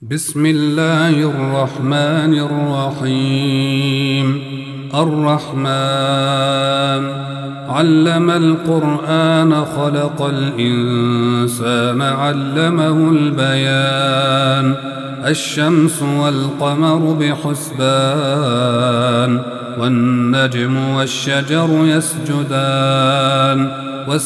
بسم الله الرحمن الرحيم. الرحمن علم القرآن خلق الإنسان علمه البيان. الشمس والقمر بحسبان والنجم والشجر يسجدان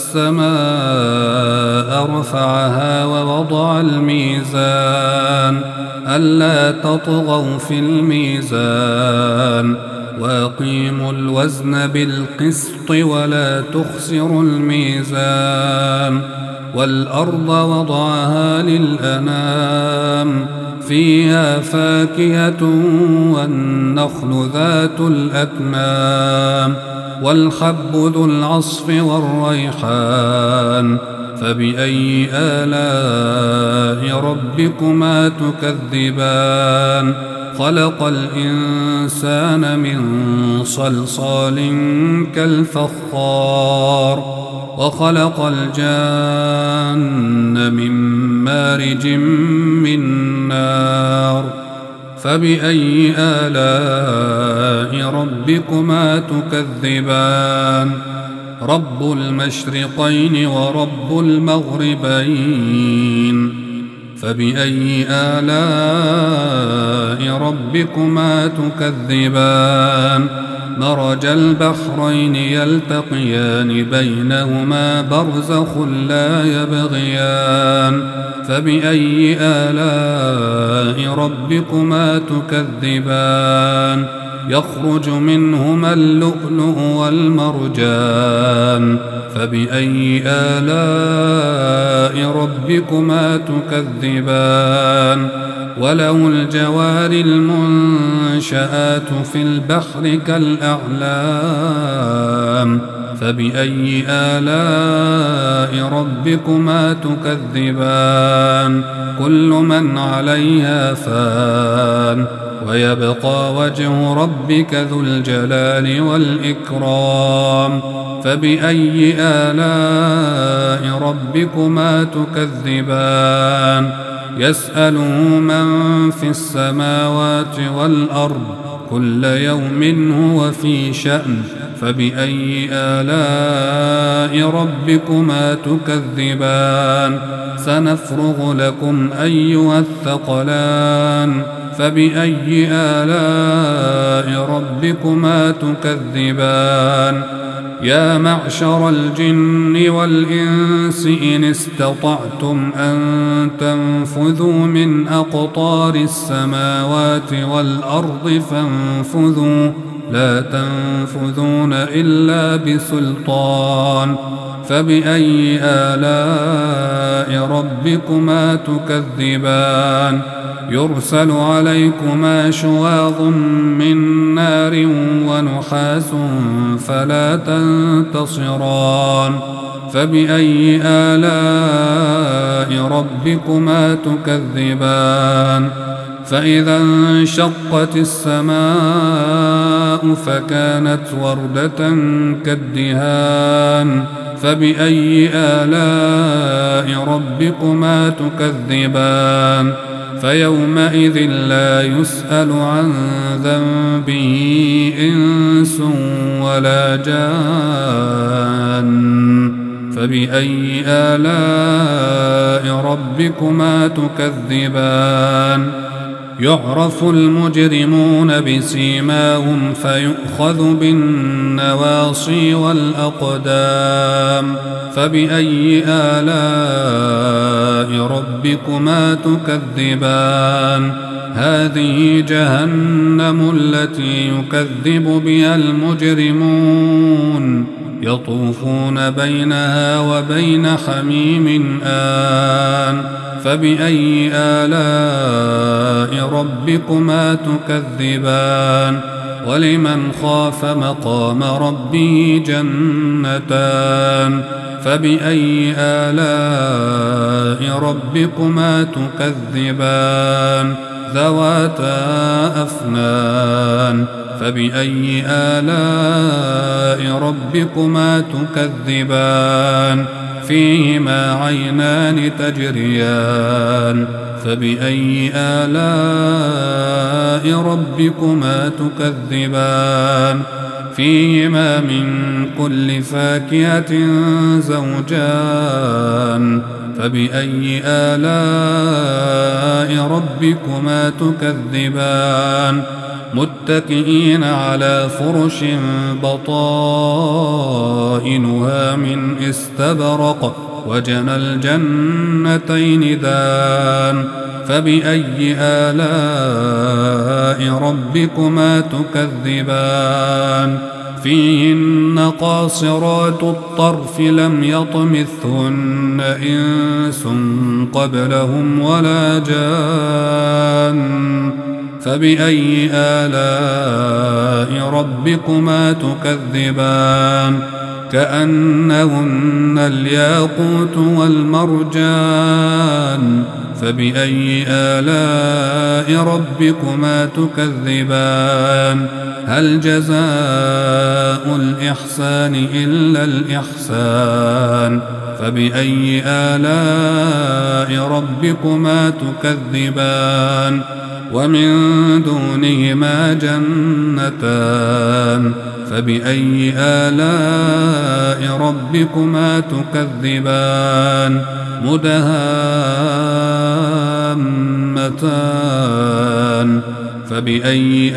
والسماء رفعها ووضع الميزان ألا تطغوا في الميزان وأقيموا الوزن بالقسط ولا تخسروا الميزان. والأرض وضعها للأنام فيها فاكهة والنخل ذات الأكمام والحب ذو العصف والريحان. فبأي آلاء ربكما تكذبان؟ خلق الإنسان من صلصال كالفخار وخلق الجان من مارج من نار. فبأي آلاء ربكما تكذبان؟ رب المشرقين ورب المغربين. فبأي آلاء ربكما تكذبان؟ مرج البحرين يلتقيان بينهما برزخ لا يبغيان. فبأي آلاء ربكما تكذبان؟ يخرج منهما اللؤلؤ والمرجان. فبأي آلاء ربكما تكذبان؟ وله الجوار المنشآت في البحر كالأعلام. فبأي آلاء ربكما تكذبان؟ كل من عليها فان ويبقى وجه ربك ذو الجلال والإكرام. فبأي آلاء ربكما تكذبان؟ يسأله من في السماوات والأرض كل يوم هو في شأن. فبأي آلاء ربكما تكذبان؟ سنفرغ لكم أيها الثقلان. فبأي آلاء ربكما تكذبان؟ يا معشر الجن والإنس إن استطعتم أن تنفذوا من أقطار السماوات والأرض فانفذوا لا تنفذون إلا بسلطان. فبأي آلاء ربكما تكذبان؟ يرسل عليكما شواظ من نار ونحاس فلا تنتصران. فبأي آلاء ربكما تكذبان؟ فإذا انشقت السماء فكانت وردة كالدهان. فبأي آلاء ربكما تكذبان؟ فيومئذ لا يسأل عن ذنبه إنس ولا جان. فبأي آلاء ربكما تكذبان؟ يعرف المجرمون بسيماهم فيؤخذ بالنواصي والأقدام. فبأي آلاء ربكما تكذبان؟ هذه جهنم التي يكذب بها المجرمون يطوفون بينها وبين حميم آن. فبأي آلاء ربكما تكذبان؟ ولمن خاف مقام ربه جنتان. فبأي آلاء ربكما تكذبان؟ ذواتا أفنان. فبأي آلاء ربكما تكذبان؟ فيهما عينان تجريان فبأي آلاء ربكما تكذبان فيهما من كل فاكهة زوجان فبأي آلاء ربكما تكذبان متكئين على فرش بطائنها من استبرق وجنى الجنتين دان فبأي آلاء ربكما تكذبان فيهن قاصرات الطرف لم يطمثهن إنس قبلهم ولا جان فبأي آلاء ربكما تكذبان كأنهن الياقوت والمرجان فبأي آلاء ربكما تكذبان هل جزاء الإحسان إلا الإحسان فبأي آلاء ربكما تكذبان ومن دونهما جنتان فبأي آلاء ربكما تكذبان مدهامتان فبأي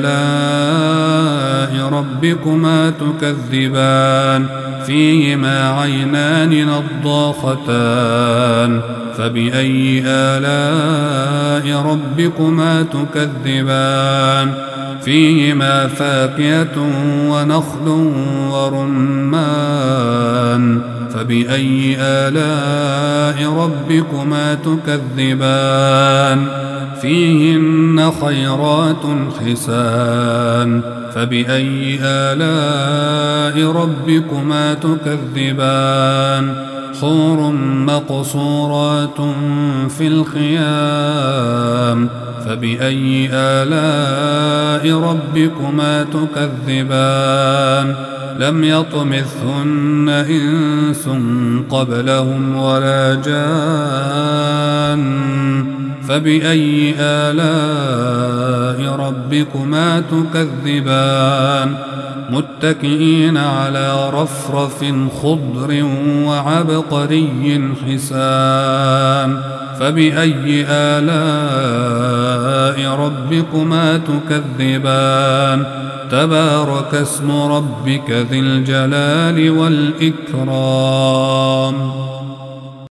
آلاء ربكما تكذبان فيهما عينان نضاختان فبأي آلاء ربكما تكذبان فيهما فاكهة ونخل ورمان فبأي آلاء ربكما تكذبان فيهن خيرات حسان فبأي آلاء ربكما تكذبان حور مقصورات في الخيام فبأي آلاء ربكما تكذبان لم يطمثهن إنس قبلهم ولا جان فبأي آلاء ربكما تكذبان متكئين على رفرف خضر وعبقري حسان فبأي آلاء ربكما تكذبان تبارك اسم ربك ذي الجلال والإكرام